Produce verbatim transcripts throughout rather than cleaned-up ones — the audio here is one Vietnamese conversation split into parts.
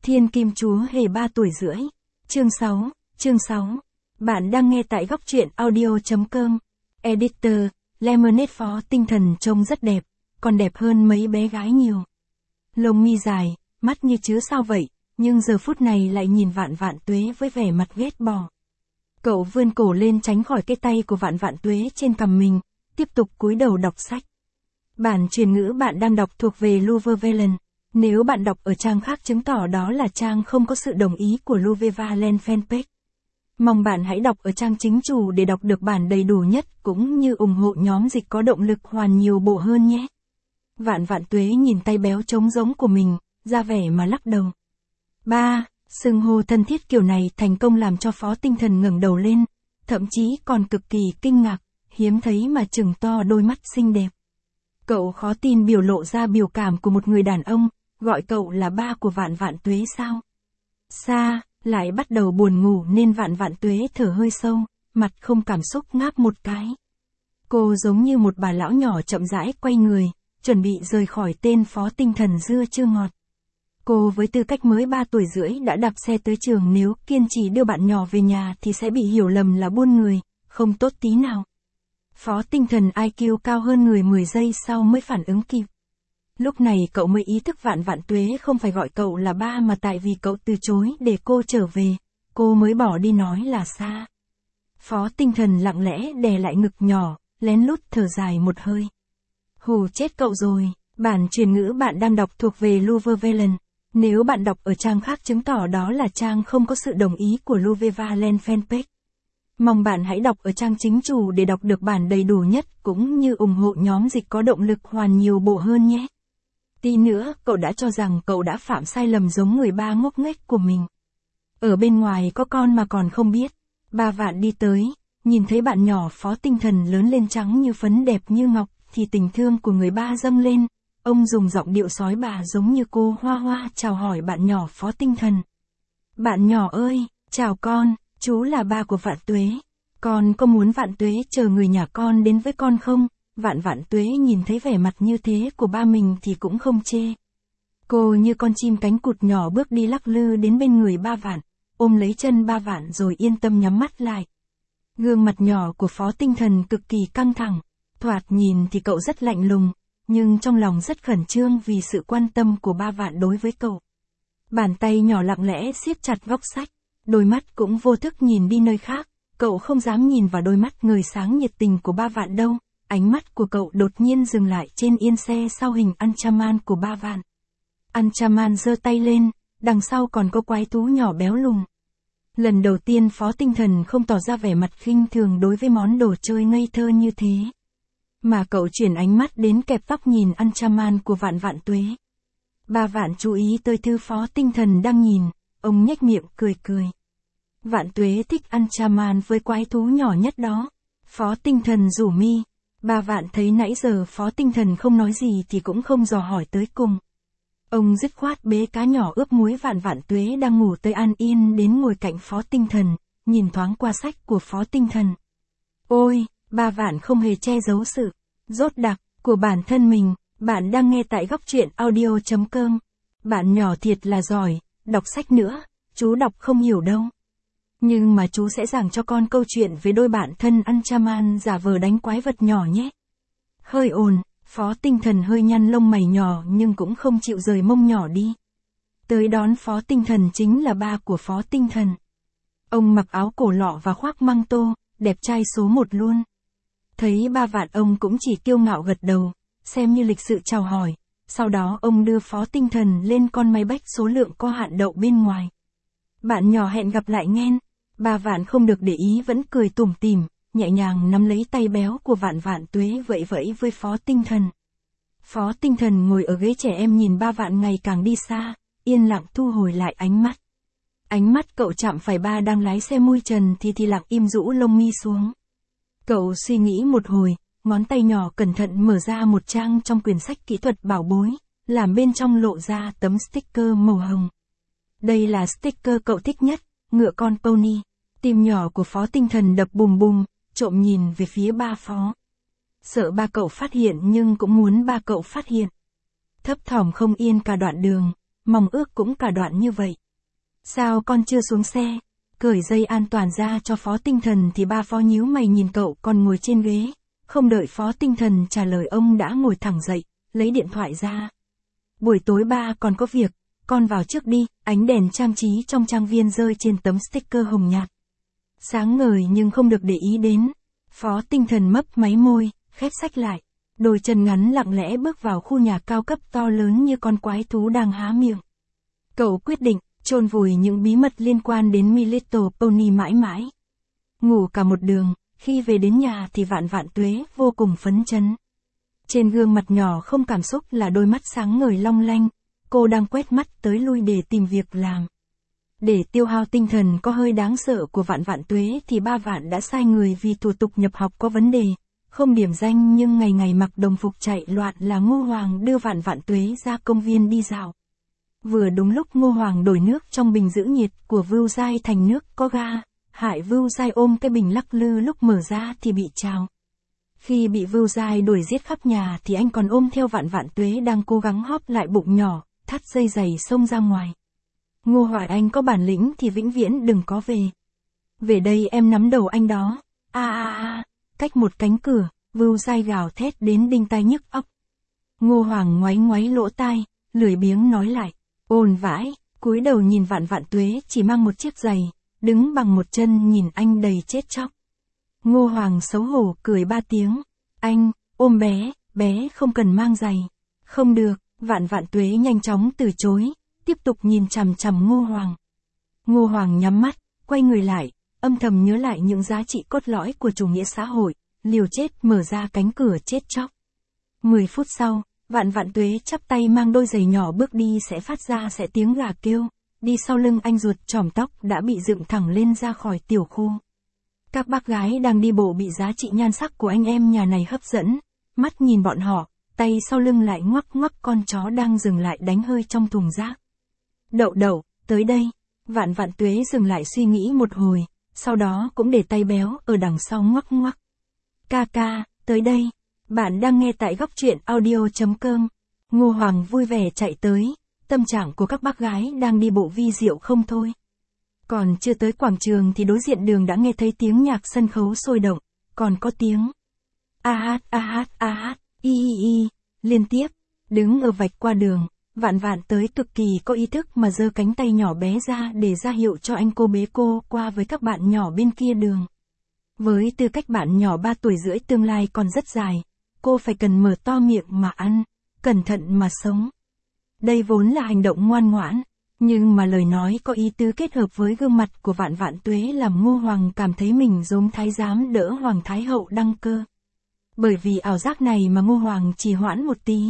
Thiên Kim Chúa Hề ba tuổi rưỡi. Chương sáu, chương sáu. Bạn đang nghe tại góc truyện audio.com. Editor, Lemonade Phó Tinh Thần trông rất đẹp, còn đẹp hơn mấy bé gái nhiều. Lông mi dài, mắt như chứa sao vậy, nhưng giờ phút này lại nhìn Vạn Vạn Tuế với vẻ mặt ghét bỏ. Cậu vươn cổ lên tránh khỏi cái tay của Vạn Vạn Tuế trên cằm mình, tiếp tục cúi đầu đọc sách. Bản truyền ngữ bạn đang đọc thuộc về Louvre Valen. Nếu bạn đọc ở trang khác chứng tỏ đó là trang không có sự đồng ý của Louvre Valen fanpage. Mong bạn hãy đọc ở trang chính chủ để đọc được bản đầy đủ nhất cũng như ủng hộ nhóm dịch có động lực hoàn nhiều bộ hơn nhé. Vạn Vạn Tuế nhìn tay béo trống giống của mình, ra vẻ mà lắc đầu. Ba, xưng hô thân thiết kiểu này thành công làm cho Phó Tinh Thần ngẩng đầu lên, thậm chí còn cực kỳ kinh ngạc, hiếm thấy mà trừng to đôi mắt xinh đẹp. Cậu khó tin biểu lộ ra biểu cảm của một người đàn ông, gọi cậu là ba của Vạn Vạn Tuế sao? Sa, lại bắt đầu buồn ngủ nên Vạn Vạn Tuế thở hơi sâu, mặt không cảm xúc ngáp một cái. Cô giống như một bà lão nhỏ chậm rãi quay người, chuẩn bị rời khỏi tên Phó Tinh Thần dưa chưa ngọt. Cô với tư cách mới ba tuổi rưỡi đã đạp xe tới trường, nếu kiên trì đưa bạn nhỏ về nhà thì sẽ bị hiểu lầm là buôn người, không tốt tí nào. Phó Tinh Thần i kiu cao hơn người mười giây sau mới phản ứng kịp. Lúc này cậu mới ý thức Vạn Vạn Tuế không phải gọi cậu là ba mà tại vì cậu từ chối để cô trở về, cô mới bỏ đi nói là Sa. Phó Tinh Thần lặng lẽ đè lại ngực nhỏ, lén lút thở dài một hơi. Hù chết cậu rồi, bản truyền ngữ bạn đang đọc thuộc về Louvre Valen. Nếu bạn đọc ở trang khác chứng tỏ đó là trang không có sự đồng ý của Louvre Valen fanpage. Mong bạn hãy đọc ở trang chính chủ để đọc được bản đầy đủ nhất cũng như ủng hộ nhóm dịch có động lực hoàn nhiều bộ hơn nhé. Tí nữa, cậu đã cho rằng cậu đã phạm sai lầm giống người ba ngốc nghếch của mình. Ở bên ngoài có con mà còn không biết. Ba Vạn đi tới, nhìn thấy bạn nhỏ Phó Tinh Thần lớn lên trắng như phấn đẹp như ngọc, thì tình thương của người ba dâng lên. Ông dùng giọng điệu sói bà giống như cô Hoa Hoa chào hỏi bạn nhỏ Phó Tinh Thần. Bạn nhỏ ơi, chào con, chú là ba của Vạn Tuế. Con có muốn Vạn Tuế chờ người nhà con đến với con không? Vạn Vạn Tuế nhìn thấy vẻ mặt như thế của ba mình thì cũng không chê. Cô như con chim cánh cụt nhỏ bước đi lắc lư đến bên người ba Vạn, ôm lấy chân ba Vạn rồi yên tâm nhắm mắt lại. Gương mặt nhỏ của Phó Tinh Thần cực kỳ căng thẳng, thoạt nhìn thì cậu rất lạnh lùng, nhưng trong lòng rất khẩn trương vì sự quan tâm của ba Vạn đối với cậu. Bàn tay nhỏ lặng lẽ siết chặt góc sách, đôi mắt cũng vô thức nhìn đi nơi khác, cậu không dám nhìn vào đôi mắt ngời sáng nhiệt tình của ba Vạn đâu. Ánh mắt của cậu đột nhiên dừng lại trên yên xe sau hình Anchaman của ba Vạn. Anchaman giơ tay lên, đằng sau còn có quái thú nhỏ béo lùn. Lần đầu tiên Phó Tinh Thần không tỏ ra vẻ mặt khinh thường đối với món đồ chơi ngây thơ như thế. Mà cậu chuyển ánh mắt đến kẹp tóc nhìn Anchaman của Vạn Vạn Tuế. Ba Vạn chú ý tới thư Phó Tinh Thần đang nhìn, ông nhếch miệng cười cười. Vạn Tuế thích Anchaman với quái thú nhỏ nhất đó. Phó Tinh Thần rủ mi. Ba Vạn thấy nãy giờ Phó Tinh Thần không nói gì thì cũng không dò hỏi tới cùng. Ông dứt khoát bế cá nhỏ ướp muối Vạn Vạn Tuế đang ngủ tới an yên đến ngồi cạnh Phó Tinh Thần, nhìn thoáng qua sách của Phó Tinh Thần. Ôi, ba Vạn không hề che giấu sự dốt đặc của bản thân mình. Bạn đang nghe tại góc truyện audio.com. Bạn nhỏ thiệt là giỏi, đọc sách nữa, chú đọc không hiểu đâu. Nhưng mà chú sẽ giảng cho con câu chuyện về đôi bạn thân Anchaman giả vờ đánh quái vật nhỏ nhé. Hơi ồn, Phó Tinh Thần hơi nhăn lông mày nhỏ nhưng cũng không chịu rời mông nhỏ đi. Tới đón Phó Tinh Thần chính là ba của Phó Tinh Thần. Ông mặc áo cổ lọ và khoác măng tô, đẹp trai số một luôn. Thấy ba Vạn ông cũng chỉ kiêu ngạo gật đầu, xem như lịch sự chào hỏi. Sau đó ông đưa Phó Tinh Thần lên con máy bách số lượng có hạn đậu bên ngoài. Bạn nhỏ hẹn gặp lại nghen. Ba Vạn không được để ý vẫn cười tủm tỉm, nhẹ nhàng nắm lấy tay béo của Vạn Vạn Tuế vẫy vẫy với Phó Tinh Thần. Phó Tinh Thần ngồi ở ghế trẻ em nhìn ba Vạn ngày càng đi xa, yên lặng thu hồi lại ánh mắt. Ánh mắt cậu chạm phải ba đang lái xe mui trần thì thì lặng im rũ lông mi xuống. Cậu suy nghĩ một hồi, ngón tay nhỏ cẩn thận mở ra một trang trong quyển sách kỹ thuật bảo bối, làm bên trong lộ ra tấm sticker màu hồng. Đây là sticker cậu thích nhất. Ngựa con pony. Tim nhỏ của Phó Tinh Thần đập bùm bùm, trộm nhìn về phía ba Phó. Sợ ba cậu phát hiện nhưng cũng muốn ba cậu phát hiện. Thấp thỏm không yên cả đoạn đường, mong ước cũng cả đoạn như vậy. Sao con chưa xuống xe? Cởi dây an toàn ra cho Phó Tinh Thần thì ba Phó nhíu mày nhìn cậu còn ngồi trên ghế. Không đợi Phó Tinh Thần trả lời ông đã ngồi thẳng dậy, lấy điện thoại ra. Buổi tối ba còn có việc, con vào trước đi, ánh đèn trang trí trong trang viên rơi trên tấm sticker hồng nhạt. Sáng ngời nhưng không được để ý đến. Phó Tinh Thần mấp máy môi, khép sách lại. Đôi chân ngắn lặng lẽ bước vào khu nhà cao cấp to lớn như con quái thú đang há miệng. Cậu quyết định, chôn vùi những bí mật liên quan đến My Little Pony mãi mãi. Ngủ cả một đường, khi về đến nhà thì Vạn Vạn Tuế vô cùng phấn chấn. Trên gương mặt nhỏ không cảm xúc là đôi mắt sáng ngời long lanh, cô đang quét mắt tới lui để tìm việc làm. Để tiêu hao tinh thần có hơi đáng sợ của Vạn Vạn Tuế thì ba Vạn đã sai người vì thủ tục nhập học có vấn đề, không điểm danh nhưng ngày ngày mặc đồng phục chạy loạn là Ngô Hoàng đưa Vạn Vạn Tuế ra công viên đi dạo. Vừa đúng lúc Ngô Hoàng đổi nước trong bình giữ nhiệt của Vưu Giai thành nước có ga, hại Vưu Giai ôm cái bình lắc lư lúc mở ra thì bị trào. Khi bị Vưu Giai đuổi giết khắp nhà thì anh còn ôm theo Vạn Vạn Tuế đang cố gắng hóp lại bụng nhỏ, thắt dây giày xông ra ngoài. Ngô Hoàng anh có bản lĩnh thì vĩnh viễn đừng có về. Về đây em nắm đầu anh đó. A a a, cách một cánh cửa, Vưu Giai gào thét đến đinh tai nhức óc. Ngô Hoàng ngoáy ngoáy lỗ tai, lười biếng nói lại. Ồn vãi, cúi đầu nhìn Vạn Vạn Tuế chỉ mang một chiếc giày, đứng bằng một chân nhìn anh đầy chết chóc. Ngô Hoàng xấu hổ cười ba tiếng. Anh, ôm bé, bé không cần mang giày. Không được, Vạn Vạn Tuế nhanh chóng từ chối, tiếp tục nhìn chằm chằm Ngô Hoàng. Ngô Hoàng nhắm mắt, quay người lại, âm thầm nhớ lại những giá trị cốt lõi của chủ nghĩa xã hội, liều chết mở ra cánh cửa chết chóc. Mười phút sau, Vạn Vạn Tuế chắp tay mang đôi giày nhỏ bước đi sẽ phát ra sẽ tiếng gà kêu, đi sau lưng anh ruột chòm tóc đã bị dựng thẳng lên ra khỏi tiểu khu. Các bác gái đang đi bộ bị giá trị nhan sắc của anh em nhà này hấp dẫn, mắt nhìn bọn họ, tay sau lưng lại ngoắc ngoắc con chó đang dừng lại đánh hơi trong thùng rác. Đậu đậu, tới đây. Vạn Vạn Tuế dừng lại suy nghĩ một hồi, sau đó cũng để tay béo ở đằng sau ngoắc ngoắc. Ca ca, tới đây. Bạn đang nghe tại góc truyện audio chấm com. Ngô Hoàng vui vẻ chạy tới, tâm trạng của các bác gái đang đi bộ vi diệu không thôi. Còn chưa tới quảng trường thì đối diện đường đã nghe thấy tiếng nhạc sân khấu sôi động, còn có tiếng a hát a hát a hát, y y y, liên tiếp. Đứng ở vạch qua đường, Vạn Vạn tới cực kỳ có ý thức mà giơ cánh tay nhỏ bé ra để ra hiệu cho anh cô bế cô qua với các bạn nhỏ bên kia đường. Với tư cách bạn nhỏ ba tuổi rưỡi tương lai còn rất dài, cô phải cần mở to miệng mà ăn, cẩn thận mà sống. Đây vốn là hành động ngoan ngoãn, nhưng mà lời nói có ý tứ kết hợp với gương mặt của Vạn Vạn Tuế làm Ngô Hoàng cảm thấy mình giống thái giám đỡ Hoàng Thái Hậu đăng cơ. Bởi vì ảo giác này mà Ngô Hoàng trì hoãn một tí.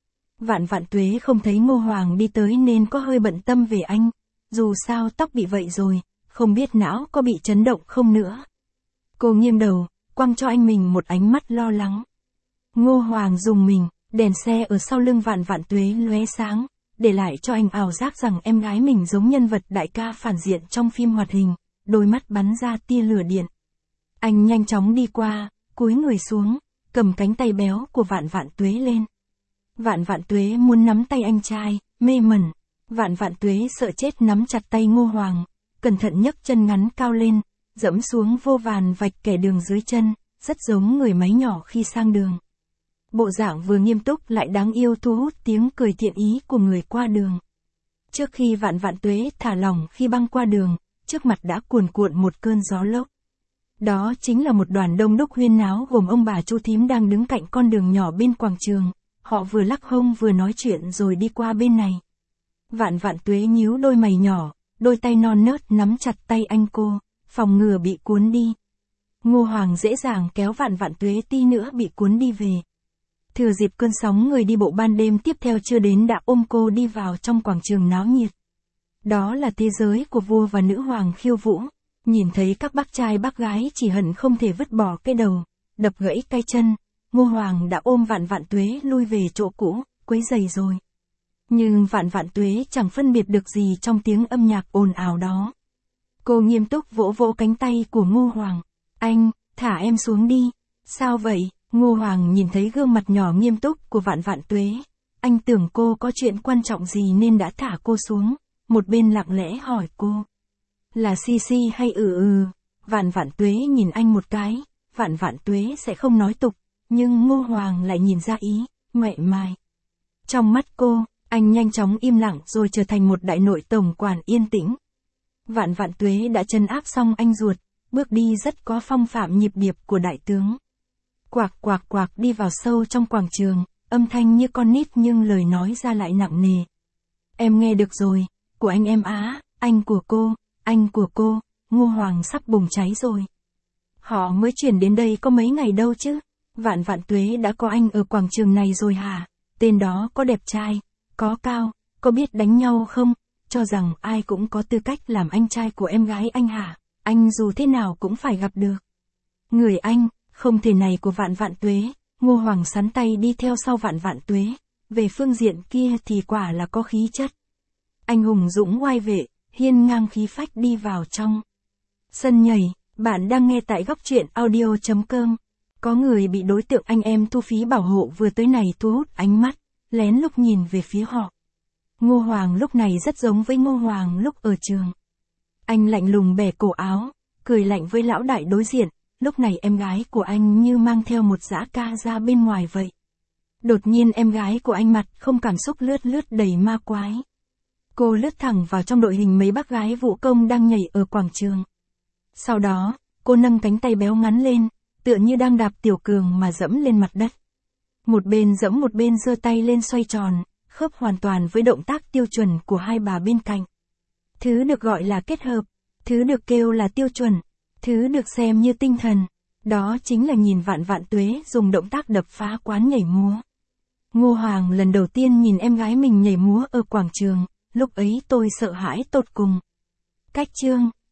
Vạn Vạn Tuế không thấy Ngô Hoàng đi tới nên có hơi bận tâm về anh, dù sao tóc bị vậy rồi, không biết não có bị chấn động không nữa. Cô nghiêng đầu, quăng cho anh mình một ánh mắt lo lắng. Ngô Hoàng dùng mình, đèn xe ở sau lưng Vạn Vạn Tuế lóe sáng, để lại cho anh ảo giác rằng em gái mình giống nhân vật đại ca phản diện trong phim hoạt hình, đôi mắt bắn ra tia lửa điện. Anh nhanh chóng đi qua, cúi người xuống, cầm cánh tay béo của Vạn Vạn Tuế lên. Vạn Vạn Tuế muốn nắm tay anh trai, mê mẩn. Vạn Vạn Tuế sợ chết nắm chặt tay Ngô Hoàng, cẩn thận nhấc chân ngắn cao lên, dẫm xuống vô vàn vạch kẻ đường dưới chân, rất giống người máy nhỏ khi sang đường. Bộ dạng vừa nghiêm túc lại đáng yêu thu hút tiếng cười thiện ý của người qua đường. Trước khi Vạn Vạn Tuế thả lỏng khi băng qua đường, trước mặt đã cuồn cuộn một cơn gió lốc. Đó chính là một đoàn đông đúc huyên náo gồm ông bà chú thím đang đứng cạnh con đường nhỏ bên quảng trường. Họ vừa lắc hông vừa nói chuyện rồi đi qua bên này. Vạn Vạn Tuế nhíu đôi mày nhỏ, đôi tay non nớt nắm chặt tay anh cô, phòng ngừa bị cuốn đi. Ngô Hoàng dễ dàng kéo Vạn Vạn Tuế tí nữa bị cuốn đi về. Thừa dịp cơn sóng người đi bộ ban đêm tiếp theo chưa đến đã ôm cô đi vào trong quảng trường náo nhiệt. Đó là thế giới của vua và nữ hoàng khiêu vũ, nhìn thấy các bác trai bác gái chỉ hận không thể vứt bỏ cái đầu, đập gãy cái chân. Ngô Hoàng đã ôm Vạn Vạn Tuế lui về chỗ cũ, quấy giày rồi. Nhưng Vạn Vạn Tuế chẳng phân biệt được gì trong tiếng âm nhạc ồn ào đó. Cô nghiêm túc vỗ vỗ cánh tay của Ngô Hoàng. Anh, thả em xuống đi. Sao vậy? Ngô Hoàng nhìn thấy gương mặt nhỏ nghiêm túc của Vạn Vạn Tuế. Anh tưởng cô có chuyện quan trọng gì nên đã thả cô xuống, một bên lặng lẽ hỏi cô. Là xi xi hay ừ ừ? Vạn Vạn Tuế nhìn anh một cái, Vạn Vạn Tuế sẽ không nói tục, nhưng Ngô Hoàng lại nhìn ra ý, mẹ mai. Trong mắt cô, anh nhanh chóng im lặng rồi trở thành một đại nội tổng quản yên tĩnh. Vạn Vạn Tuế đã trấn áp xong anh ruột, bước đi rất có phong phạm nhịp điệp của đại tướng. Quạc quạc quạc đi vào sâu trong quảng trường, âm thanh như con nít nhưng lời nói ra lại nặng nề. Em nghe được rồi, của anh em á, anh của cô, anh của cô, Ngô Hoàng sắp bùng cháy rồi. Họ mới chuyển đến đây có mấy ngày đâu chứ, Vạn Vạn Tuế đã có anh ở quảng trường này rồi hả? Tên đó có đẹp trai, có cao, có biết đánh nhau không? Cho rằng ai cũng có tư cách làm anh trai của em gái anh hả? Anh dù thế nào cũng phải gặp được. Người anh, không thể này của Vạn Vạn Tuế, Ngô Hoàng sắn tay đi theo sau Vạn Vạn Tuế, về phương diện kia thì quả là có khí chất. Anh hùng dũng oai vệ, hiên ngang khí phách đi vào trong sân nhảy. Bạn đang nghe tại góc truyện audio chấm com. Có người bị đối tượng anh em thu phí bảo hộ vừa tới này thu hút ánh mắt, lén lút nhìn về phía họ. Ngô Hoàng lúc này rất giống với Ngô Hoàng lúc ở trường. Anh lạnh lùng bẻ cổ áo, cười lạnh với lão đại đối diện, lúc này em gái của anh như mang theo một dã ca ra bên ngoài vậy. Đột nhiên em gái của anh mặt không cảm xúc lướt lướt đầy ma quái. Cô lướt thẳng vào trong đội hình mấy bác gái vũ công đang nhảy ở quảng trường. Sau đó, cô nâng cánh tay béo ngắn lên, tựa như đang đạp tiểu cường mà dẫm lên mặt đất. Một bên dẫm một bên giơ tay lên xoay tròn, khớp hoàn toàn với động tác tiêu chuẩn của hai bà bên cạnh. Thứ được gọi là kết hợp, thứ được kêu là tiêu chuẩn, thứ được xem như tinh thần, đó chính là nhìn Vạn Vạn Tuế dùng động tác đập phá quán nhảy múa. Ngô Hoàng lần đầu tiên nhìn em gái mình nhảy múa ở quảng trường, lúc ấy tôi sợ hãi tột cùng. Cách chương